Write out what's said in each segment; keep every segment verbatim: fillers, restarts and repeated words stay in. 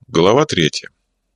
Глава третья.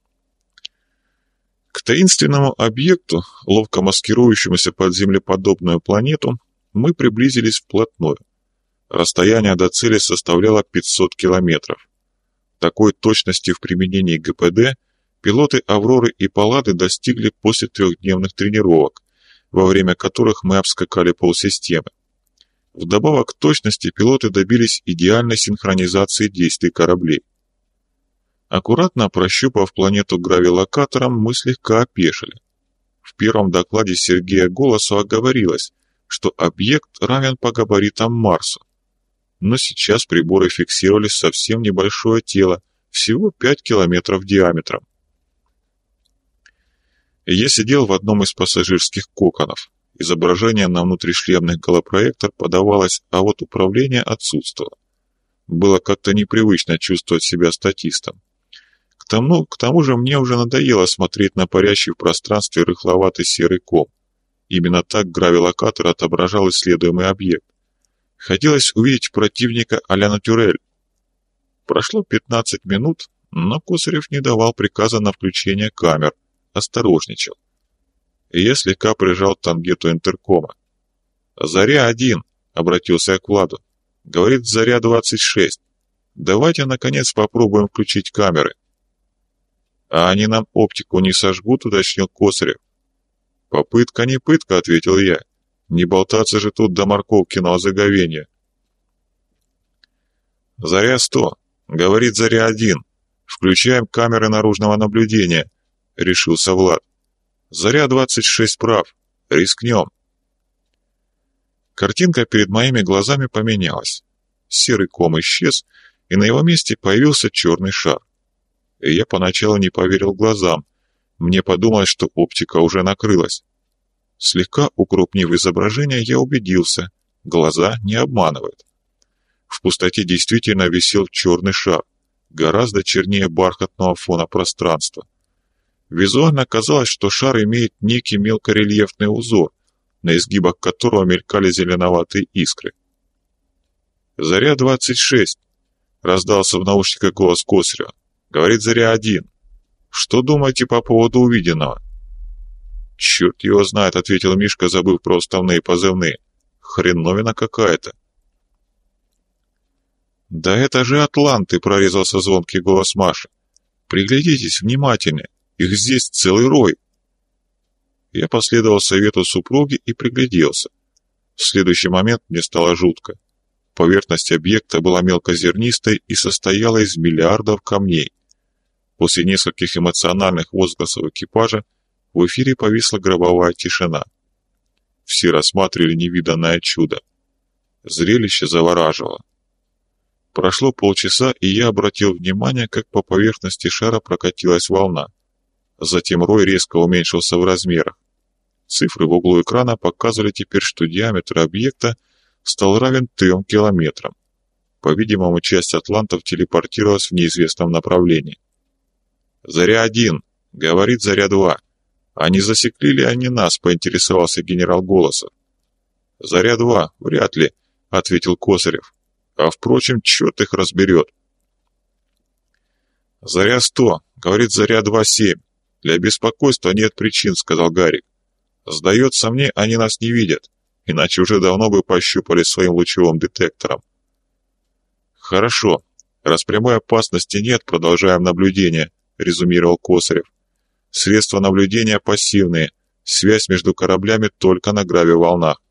К таинственному объекту, ловко маскирующемуся под землеподобную планету, мы приблизились вплотную. Расстояние до цели составляло пятьсот километров. Такой точности в применении ГПД пилоты «Авроры» и «Паллады» достигли после трехдневных тренировок, во время которых мы обскакали полсистемы. Вдобавок к точности пилоты добились идеальной синхронизации действий кораблей. Аккуратно прощупав планету гравилокатором, мы слегка опешили. В первом докладе Сергея Голосова говорилось, что объект равен по габаритам Марсу. Но сейчас приборы фиксировали совсем небольшое тело, всего пять километров диаметром. Я сидел в одном из пассажирских коконов. Изображение на внутришлемный голопроектор подавалось, а вот управление отсутствовало. Было как-то непривычно чувствовать себя статистом. К тому, к тому же мне уже надоело смотреть на парящий в пространстве рыхловатый серый ком. Именно так гравилокатор отображал исследуемый объект. Хотелось увидеть противника а-ля натюрель. Прошло пятнадцать минут, но Косарев не давал приказа на включение камер, осторожничал. И я слегка прижал тангету интеркома. «Заря-один», — обратился я к Владу. «Говорит, Заря-двадцать шесть. Давайте, наконец, попробуем включить камеры». «А они нам оптику не сожгут», — уточнил Косарев. «Попытка не пытка», — ответил я. «Не болтаться же тут до морковкиного заговения». «Заря-сто», — говорит Заря-один. «Включаем камеры наружного наблюдения», — решился Влад. «Заря-двадцать шесть прав. Рискнем». Картинка перед моими глазами поменялась. Серый ком исчез, и на его месте появился черный шар. И я поначалу не поверил глазам. Мне подумалось, что оптика уже накрылась. Слегка укрупнив изображение, я убедился, глаза не обманывают. В пустоте действительно висел черный шар, гораздо чернее бархатного фона пространства. Визуально казалось, что шар имеет некий мелкорельефный узор, на изгибах которого мелькали зеленоватые искры. «Заря-двадцать шесть», — раздался в наушниках голос Косарева. «Говорит Заря-один. Что думаете по поводу увиденного?» «Черт его знает», — ответил Мишка, забыв про уставные позывные. «Хреновина какая-то». «Да это же атланты», — прорезался звонкий голос Маши. «Приглядитесь внимательнее, их здесь целый рой». Я последовал совету супруги и пригляделся. В следующий момент мне стало жутко. Поверхность объекта была мелкозернистой и состояла из миллиардов камней. После нескольких эмоциональных возгласов экипажа в эфире повисла гробовая тишина. Все рассматривали невиданное чудо. Зрелище завораживало. Прошло полчаса, и я обратил внимание, как по поверхности шара прокатилась волна. Затем рой резко уменьшился в размерах. Цифры в углу экрана показывали теперь, что диаметр объекта стал равен трем километрам. По-видимому, часть атлантов телепортировалась в неизвестном направлении. «Заря-один», — говорит Заря-два. «А не засекли ли они нас?» — поинтересовался генерал Голосов. «Заря-два, вряд ли», — ответил Косарев. «А впрочем, черт их разберет». «Заря-сто», — говорит Заря-два семь. «Для беспокойства нет причин», — сказал Гарик. «Сдается мне, они нас не видят, иначе уже давно бы пощупали своим лучевым детектором». «Хорошо. Раз прямой опасности нет, продолжаем наблюдение», — резюмировал Косарев. «Средства наблюдения пассивные, связь между кораблями только на гравиволнах».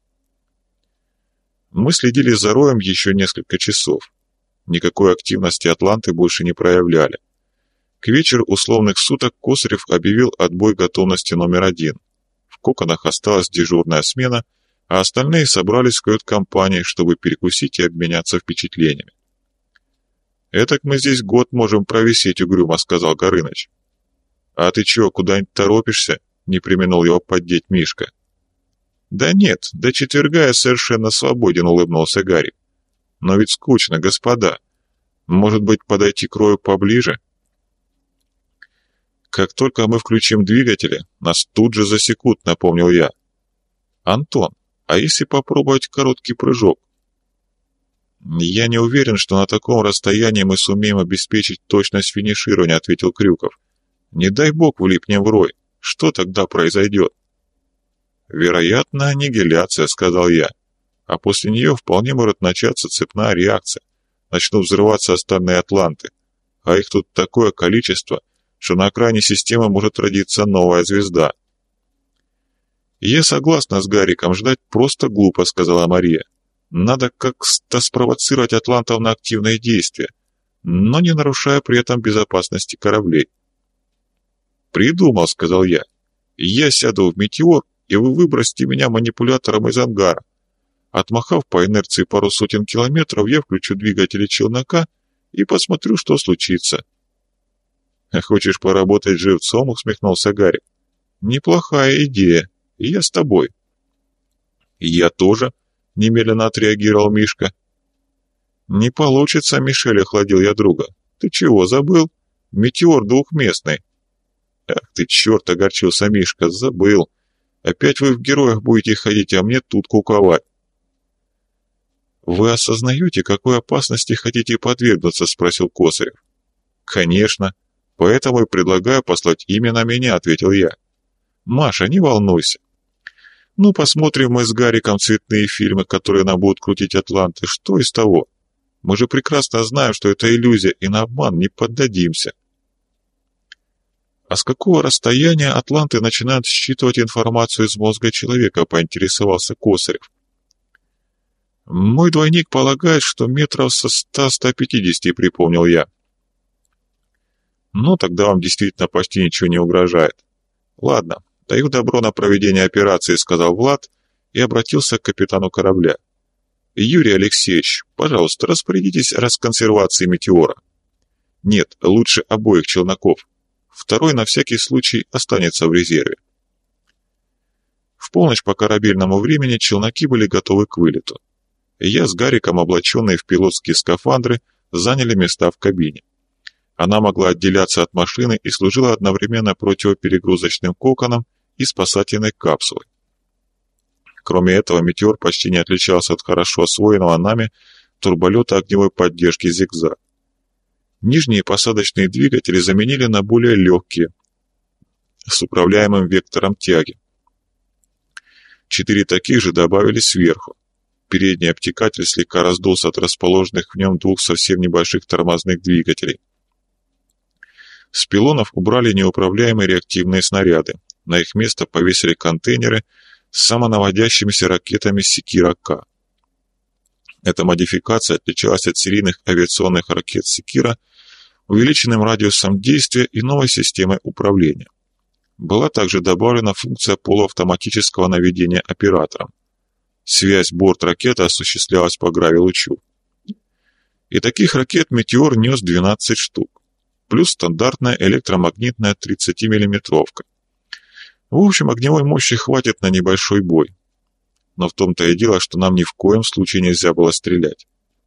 Мы следили за роем еще несколько часов. Никакой активности атланты больше не проявляли. К вечеру условных суток Косарев объявил отбой готовности номер один. В коконах осталась дежурная смена, а остальные собрались в кают-компании, чтобы перекусить и обменяться впечатлениями. «Этак мы здесь год можем провисеть угрюмо», — сказал Горыныч. «А ты чё, куда-нибудь торопишься?» — не преминул его поддеть Мишка. «Да нет, до четверга я совершенно свободен», — улыбнулся Гарик. «Но ведь скучно, господа. Может быть, подойти к рою поближе?» «Как только мы включим двигатели, нас тут же засекут», — напомнил я. «Антон, а если попробовать короткий прыжок?» «Я не уверен, что на таком расстоянии мы сумеем обеспечить точность финиширования», — ответил Крюков. «Не дай бог влипнем в рой. Что тогда произойдет?» «Вероятно, аннигиляция», — сказал я. «А после нее вполне может начаться цепная реакция. Начнут взрываться остальные атланты. А их тут такое количество, что на окраине системы может родиться новая звезда». «Я согласна с Гариком, ждать просто глупо», — сказала Мария. «Надо как-то спровоцировать атлантов на активные действия, но не нарушая при этом безопасности кораблей». «Придумал», — сказал я. «Я сяду в метеор, и вы выбросите меня манипулятором из ангара. Отмахав по инерции пару сотен километров, я включу двигатели челнока и посмотрю, что случится». «Хочешь поработать живцом?» — усмехнулся Гарик. «Неплохая идея, и я с тобой». «Я тоже», — немедленно отреагировал Мишка. «Не получится, Мишель», — охладил я друга. «Ты чего, забыл? Метеор двухместный». «Ах ты, черт!» — огорчился Мишка. «Забыл. Опять вы в героях будете ходить, а мне тут куковать». «Вы осознаете, какой опасности хотите подвергнуться?» — спросил Косарев. «Конечно. Поэтому и предлагаю послать именно меня», — ответил я. «Маша, не волнуйся. Ну, посмотрим мы с Гариком цветные фильмы, которые нам будут крутить атланты. Что из того? Мы же прекрасно знаем, что это иллюзия, и на обман не поддадимся». «А с какого расстояния атланты начинают считывать информацию из мозга человека?» — поинтересовался Косарев. «Мой двойник полагает, что метров со ста-ста пятидесяти», — припомнил я. «Ну, тогда вам действительно почти ничего не угрожает. Ладно, даю добро на проведение операции», — сказал Влад и обратился к капитану корабля. «Юрий Алексеевич, пожалуйста, распорядитесь о расконсервации метеора. Нет, лучше обоих челноков. Второй на всякий случай останется в резерве». В полночь по корабельному времени челноки были готовы к вылету. Я с Гариком, облаченные в пилотские скафандры, заняли места в кабине. Она могла отделяться от машины и служила одновременно противоперегрузочным коконом и спасательной капсулой. Кроме этого, метеор почти не отличался от хорошо освоенного нами турболета огневой поддержки «Зигзаг». Нижние посадочные двигатели заменили на более легкие, с управляемым вектором тяги. Четыре таких же добавили сверху. Передний обтекатель слегка раздулся от расположенных в нем двух совсем небольших тормозных двигателей. С пилонов убрали неуправляемые реактивные снаряды. На их место повесили контейнеры с самонаводящимися ракетами «Секира-К». Эта модификация отличалась от серийных авиационных ракет «Секира» увеличенным радиусом действия и новой системой управления. Была также добавлена функция полуавтоматического наведения оператором. Связь борт-ракеты осуществлялась по гравилучу. И таких ракет «Метеор» нес двенадцать штук, плюс стандартная электромагнитная тридцатимиллиметровка. В общем, огневой мощи хватит на небольшой бой. Но в том-то и дело, что нам ни в коем случае нельзя было стрелять.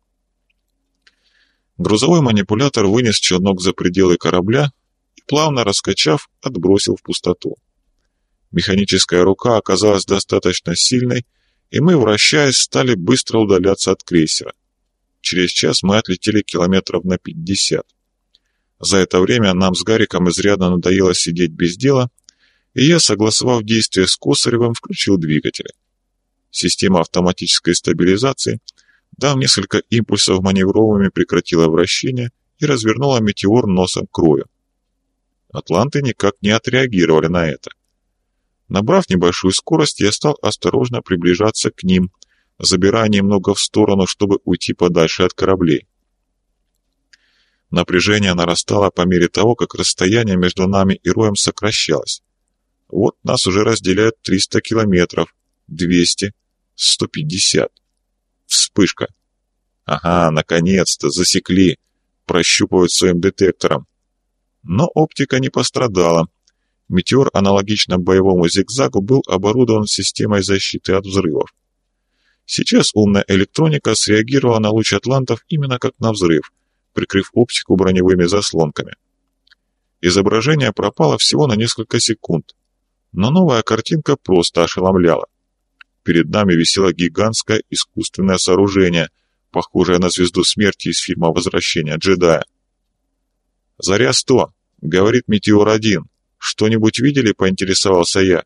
Грузовой манипулятор вынес челнок за пределы корабля и, плавно раскачав, отбросил в пустоту. Механическая рука оказалась достаточно сильной, и мы, вращаясь, стали быстро удаляться от крейсера. Через час мы отлетели километров на пятьдесят. За это время нам с Гариком изрядно надоело сидеть без дела, и я, согласовав действия с Косаревым, включил двигатели. Система автоматической стабилизации, дав несколько импульсов маневровыми, прекратила вращение и развернула метеор носом к рою. Атланты никак не отреагировали на это. Набрав небольшую скорость, я стал осторожно приближаться к ним, забирая немного в сторону, чтобы уйти подальше от кораблей. Напряжение нарастало по мере того, как расстояние между нами и роем сокращалось. Вот нас уже разделяют триста километров, двести, сто пятьдесят. Вспышка. Ага, наконец-то, засекли, прощупывают своим детектором. Но оптика не пострадала. Метеор, аналогично боевому «Зигзагу», был оборудован системой защиты от взрывов. Сейчас умная электроника среагировала на луч атлантов именно как на взрыв, прикрыв оптику броневыми заслонками. Изображение пропало всего на несколько секунд, но новая картинка просто ошеломляла. Перед нами висело гигантское искусственное сооружение, похожая на звезду смерти из фильма «Возвращение джедая». «Заря сто», — говорит Метеор один. «Что-нибудь видели?» — поинтересовался я.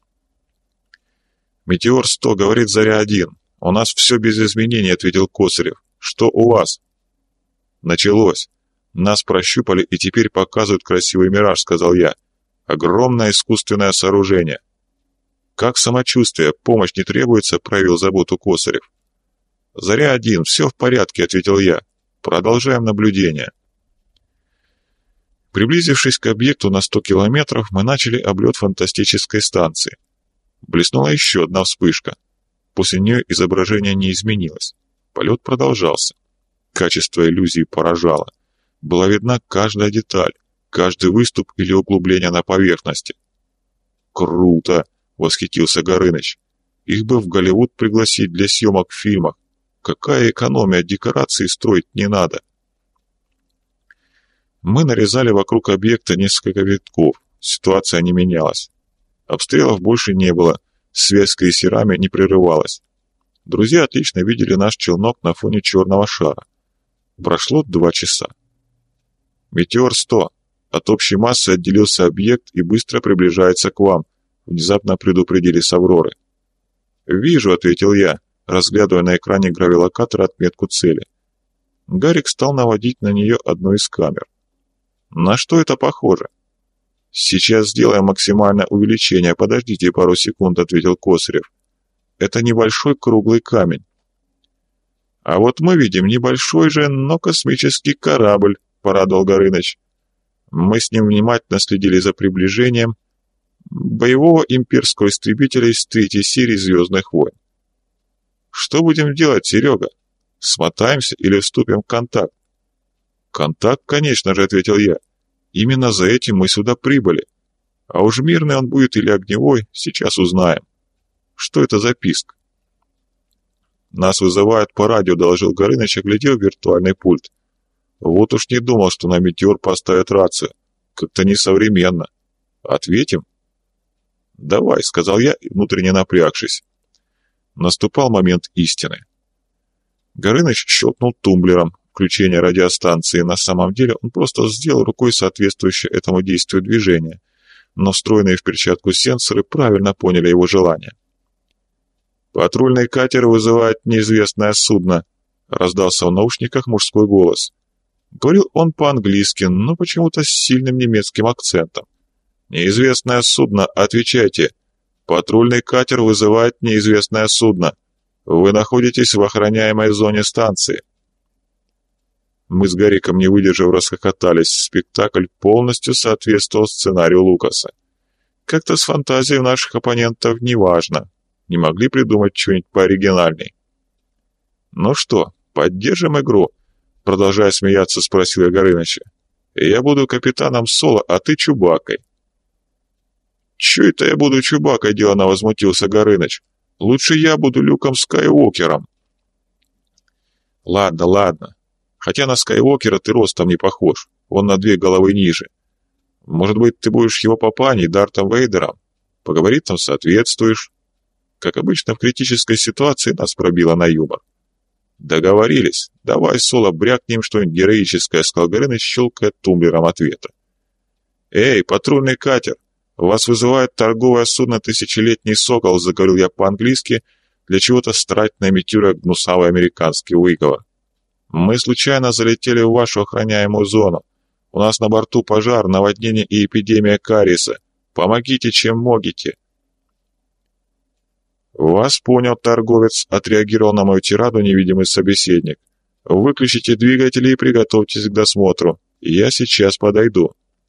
«Метеор сто», — говорит Заря один. «У нас все без изменений», — ответил Косарев. «Что у вас?» «Началось. Нас прощупали и теперь показывают красивый мираж», — сказал я. «Огромное искусственное сооружение». «Как самочувствие? Помощь не требуется?» — проявил заботу Косарев. «Заря один, все в порядке», — ответил я. «Продолжаем наблюдение». Приблизившись к объекту на сто километров, мы начали облет фантастической станции. Блеснула еще одна вспышка. После нее изображение не изменилось. Полет продолжался. Качество иллюзии поражало. Была видна каждая деталь, каждый выступ или углубление на поверхности. «Круто!» — восхитился Горыныч. «Их бы в Голливуд пригласить для съемок в фильмах. Какая экономия, декорации строить не надо». Мы нарезали вокруг объекта несколько витков. Ситуация не менялась. Обстрелов больше не было, связь с крейсерами не прерывалась. Друзья отлично видели наш челнок на фоне черного шара. Прошло два часа. «Метеор сто. От общей массы отделился объект и быстро приближается к вам», — внезапно предупредили с Авроры. «Вижу», — ответил я, разглядывая на экране гравилокатора отметку цели. Гарик стал наводить на нее одну из камер. «На что это похоже?» «Сейчас сделаем максимальное увеличение. Подождите пару секунд», — ответил Косарев. «Это небольшой круглый камень». «А вот мы видим небольшой же, но космический корабль», — порадовал Горыныч. Мы с ним внимательно следили за приближением боевого имперского истребителя из третьей серии «Звездных войн». «Что будем делать, Серега? Смотаемся или вступим в контакт?» «Контакт, конечно же», — ответил я. «Именно за этим мы сюда прибыли. А уж мирный он будет или огневой, сейчас узнаем. Что это за писк?» «Нас вызывают по радио», — доложил Горыныч, оглядел виртуальный пульт. «Вот уж не думал, что на «Метеор» поставят рацию. Как-то несовременно. Ответим?» «Давай», — сказал я, внутренне напрягшись. Наступал момент истины. Горыныч щелкнул тумблером включения радиостанции. На самом деле он просто сделал рукой соответствующее этому действию движение, но встроенные в перчатку сенсоры правильно поняли его желание. «Патрульный катер вызывает неизвестное судно», — раздался в наушниках мужской голос. Говорил он по-английски, но почему-то с сильным немецким акцентом. «Неизвестное судно, отвечайте. Патрульный катер вызывает неизвестное судно. Вы находитесь в охраняемой зоне станции». Мы с Гариком, не выдержав, расхохотались. Спектакль полностью соответствовал сценарию Лукаса. Как-то с фантазией наших оппонентов неважно. Не могли придумать что-нибудь пооригинальней. «Ну что, поддержим игру?» Продолжая смеяться, спросил я Горыныча. «Я буду капитаном Соло, а ты Чубакой». «Чё это я буду Чубакой?» — делано возмутился Горыныч. «Лучше я буду Люком Скайуокером». «Ладно, ладно. Хотя на Скайуокера ты ростом не похож. Он на две головы ниже. Может быть, ты будешь его папаней, Дартом Вейдером? Поговорить там соответствуешь». Как обычно, в критической ситуации нас пробило на юмор. «Договорились. Давай, Соло, брякнем что-нибудь героическое», — сказал Горыныч, щелкая тумблером ответа. «Эй, патрульный катер! Вас вызывает торговое судно «Тысячелетний сокол», — заговорил я по-английски, для чего-то старательно имитируя гнусавый американский выговор. «Мы случайно залетели в вашу охраняемую зону. У нас на борту пожар, наводнение и эпидемия кариеса. Помогите, чем можете». «Вас понял, торговец», — отреагировал на мою тираду невидимый собеседник. «Выключите двигатели и приготовьтесь к досмотру. Я сейчас подойду».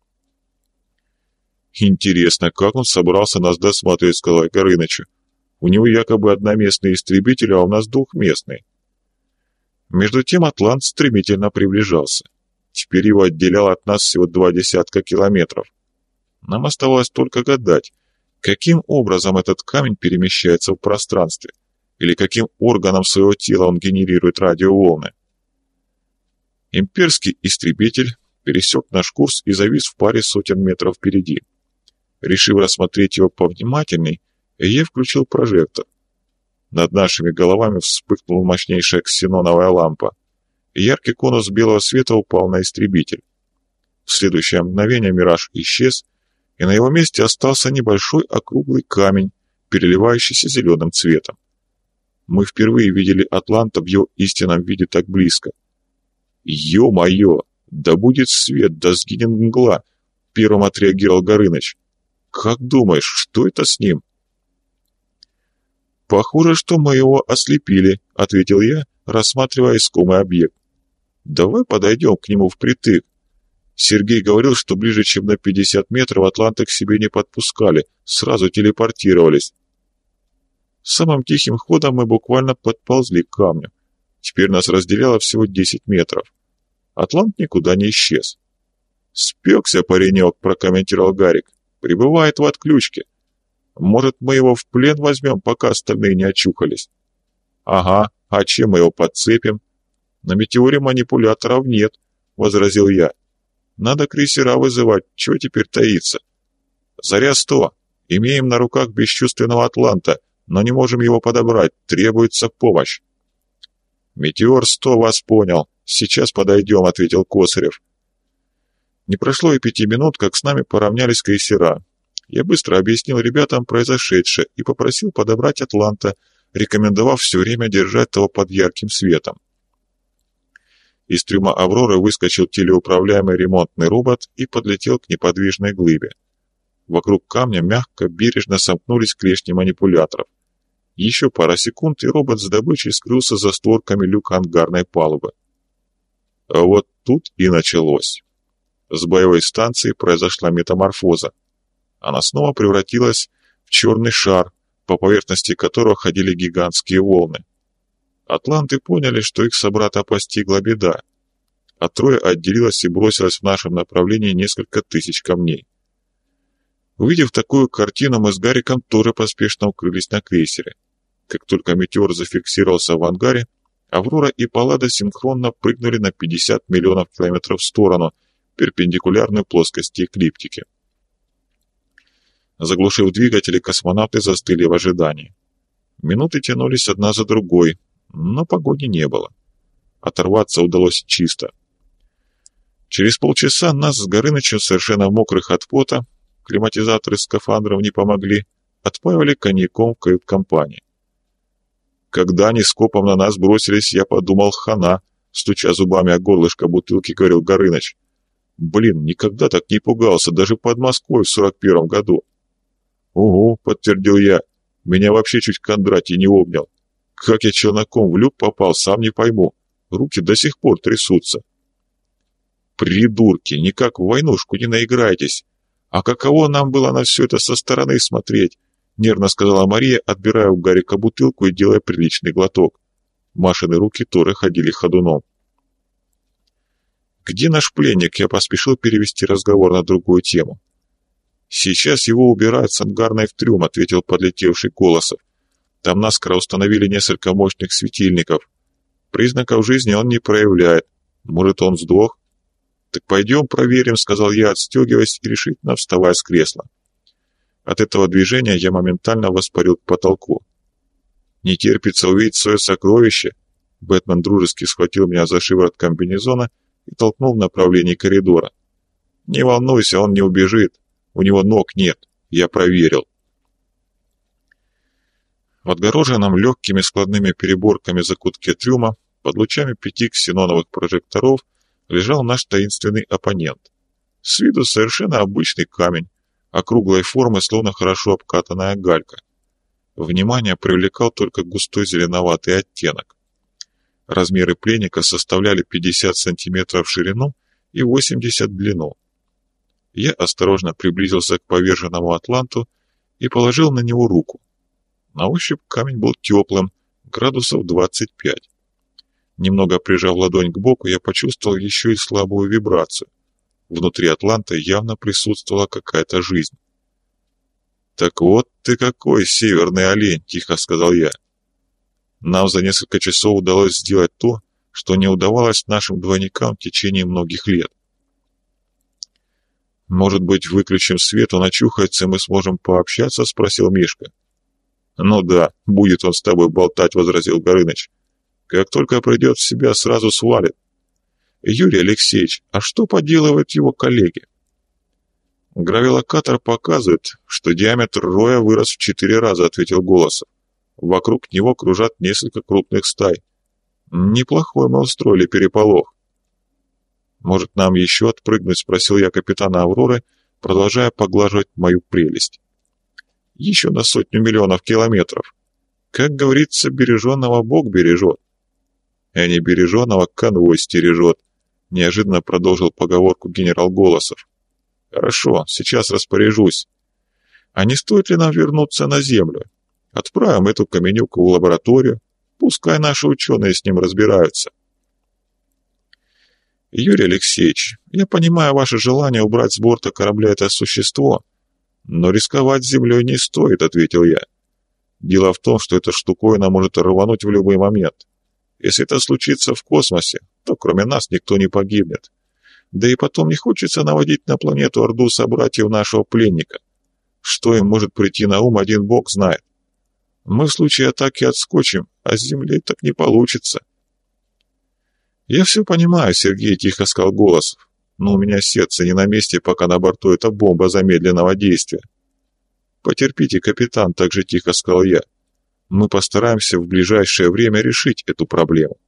«Интересно, как он собрался нас досматривать», — сказал я Горынычу. «У него якобы одноместный истребитель, а у нас двухместный». Между тем атлант стремительно приближался. Теперь его отделяло от нас всего два десятка километров. Нам оставалось только гадать, каким образом этот камень перемещается в пространстве, или каким органом своего тела он генерирует радиоволны. Имперский истребитель пересек наш курс и завис в паре сотен метров впереди. Решив рассмотреть его повнимательней, я включил прожектор. Над нашими головами вспыхнула мощнейшая ксеноновая лампа, и яркий конус белого света упал на истребитель. В следующее мгновение мираж исчез, и на его месте остался небольшой округлый камень, переливающийся зеленым цветом. Мы впервые видели Атланта в его истинном виде так близко. «Ё-моё! Да будет свет, да сгинет мгла!» — первым отреагировал Горыныч. «Как думаешь, что это с ним?» «Похоже, что мы его ослепили», — ответил я, рассматривая искомый объект. «Давай подойдем к нему впритык. Сергей говорил, что ближе, чем на пятьдесят метров Атланта к себе не подпускали, сразу телепортировались». Самым тихим ходом мы буквально подползли к камню. Теперь нас разделяло всего десять метров. Атлант никуда не исчез. «Спекся паренек», — прокомментировал Гарик. «Прибывает в отключке. Может, мы его в плен возьмем, пока остальные не очухались?» «Ага, а чем мы его подцепим?» «На метеоре манипуляторов нет», — возразил я. «Надо крейсера вызывать, чего теперь таиться?» «Заря сто. Имеем на руках бесчувственного Атланта, но не можем его подобрать, требуется помощь». «Метеор сто вас понял. Сейчас подойдем», — ответил Косарев. Не прошло и пяти минут, как с нами поравнялись крейсера. Я быстро объяснил ребятам произошедшее и попросил подобрать Атланта, рекомендовав все время держать его под ярким светом. Из трюма «Авроры» выскочил телеуправляемый ремонтный робот и подлетел к неподвижной глыбе. Вокруг камня мягко, бережно сомкнулись клешни манипуляторов. Еще пара секунд, и робот с добычей скрылся за створками люка ангарной палубы. А вот тут и началось. С боевой станции произошла метаморфоза. Она снова превратилась в черный шар, по поверхности которого ходили гигантские волны. Атланты поняли, что их собрата постигла беда, а трое отделилось и бросилось в нашем направлении несколько тысяч камней. Увидев такую картину, мы с Гариком тоже поспешно укрылись на крейсере. Как только метеор зафиксировался в ангаре, Аврора и Паллада синхронно прыгнули на пятьдесят миллионов километров в сторону, перпендикулярную плоскости эклиптики. Заглушив двигатели, космонавты застыли в ожидании. Минуты тянулись одна за другой, но погони не было. Оторваться удалось чисто. Через полчаса нас с Горынычем, совершенно мокрых от пота, климатизаторы скафандров не помогли, отпаивали коньяком в кают-компании. Когда они скопом на нас бросились, я подумал: хана, стуча зубами о горлышко бутылки, говорил Горыныч. Блин, никогда так не пугался, даже под Москвой в сорок первом году. «Угу», — подтвердил я, — «меня вообще чуть Кондратий не обнял. Как я челноком в люк попал, сам не пойму. Руки до сих пор трясутся». «Придурки, никак в войнушку не наиграйтесь. А каково нам было на все это со стороны смотреть?» — нервно сказала Мария, отбирая у Гарика бутылку и делая приличный глоток. Машины руки тоже ходили ходуном. «Где наш пленник?» — я поспешил перевести разговор на другую тему. «Сейчас его убирают с ангарной в трюм», — ответил подлетевший Колосов. «Там наскоро установили несколько мощных светильников. Признаков жизни он не проявляет. Может, он сдох?» «Так пойдем проверим», — сказал я, отстегиваясь и решительно вставая с кресла. От этого движения я моментально воспарил к потолку. «Не терпится увидеть свое сокровище!» Бэтмен дружески схватил меня за шиворот комбинезона и толкнул в направлении коридора. «Не волнуйся, он не убежит. У него ног нет. Я проверил». В отгороженном легкими складными переборками закутке трюма под лучами пяти ксеноновых прожекторов лежал наш таинственный оппонент. С виду совершенно обычный камень, округлой формы, словно хорошо обкатанная галька. Внимание привлекал только густой зеленоватый оттенок. Размеры пленника составляли пятьдесят сантиметров в ширину и восемьдесят в длину. Я осторожно приблизился к поверженному атланту и положил на него руку. На ощупь камень был теплым, градусов двадцать пять. Немного прижав ладонь к боку, я почувствовал еще и слабую вибрацию. Внутри атланта явно присутствовала какая-то жизнь. «Так вот ты какой, северный олень!» — тихо сказал я. Нам за несколько часов удалось сделать то, что не удавалось нашим двойникам в течение многих лет. «Может быть, выключим свет, он очухается, и мы сможем пообщаться?» — спросил Мишка. Ну да, будет он с тобой болтать, возразил Горыныч. Как только придет в себя, сразу свалит. Юрий Алексеевич, а что поделывают его коллеги? Гравилокатор показывает, что диаметр роя вырос в четыре раза, ответил Голосов. Вокруг него кружат несколько крупных стай. Неплохой мы устроили переполох. Может, нам еще отпрыгнуть, спросил я капитана Авроры, продолжая поглаживать мою прелесть. Еще на сотню миллионов километров. Как говорится, береженного Бог бережет. А не береженного конвой стережет, неожиданно продолжил поговорку генерал Голосов. Хорошо, сейчас распоряжусь. А не стоит ли нам вернуться на Землю? Отправим эту каменюку в лабораторию, пускай наши ученые с ним разбираются. Юрий Алексеевич, я понимаю ваше желание убрать с борта корабля это существо, но рисковать землей не стоит, ответил я. Дело в том, что эта штуковина может рвануть в любой момент. Если это случится в космосе, то кроме нас никто не погибнет. Да и потом не хочется наводить на планету орду собратьев нашего пленника. Что им может прийти на ум, один бог знает. Мы в случае атаки отскочим, а с земли так не получится. «Я все понимаю, Сергей», — тихо сказал Голосов, «но у меня сердце не на месте, пока на борту эта бомба замедленного действия». «Потерпите, капитан», — так же тихо сказал я. «Мы постараемся в ближайшее время решить эту проблему».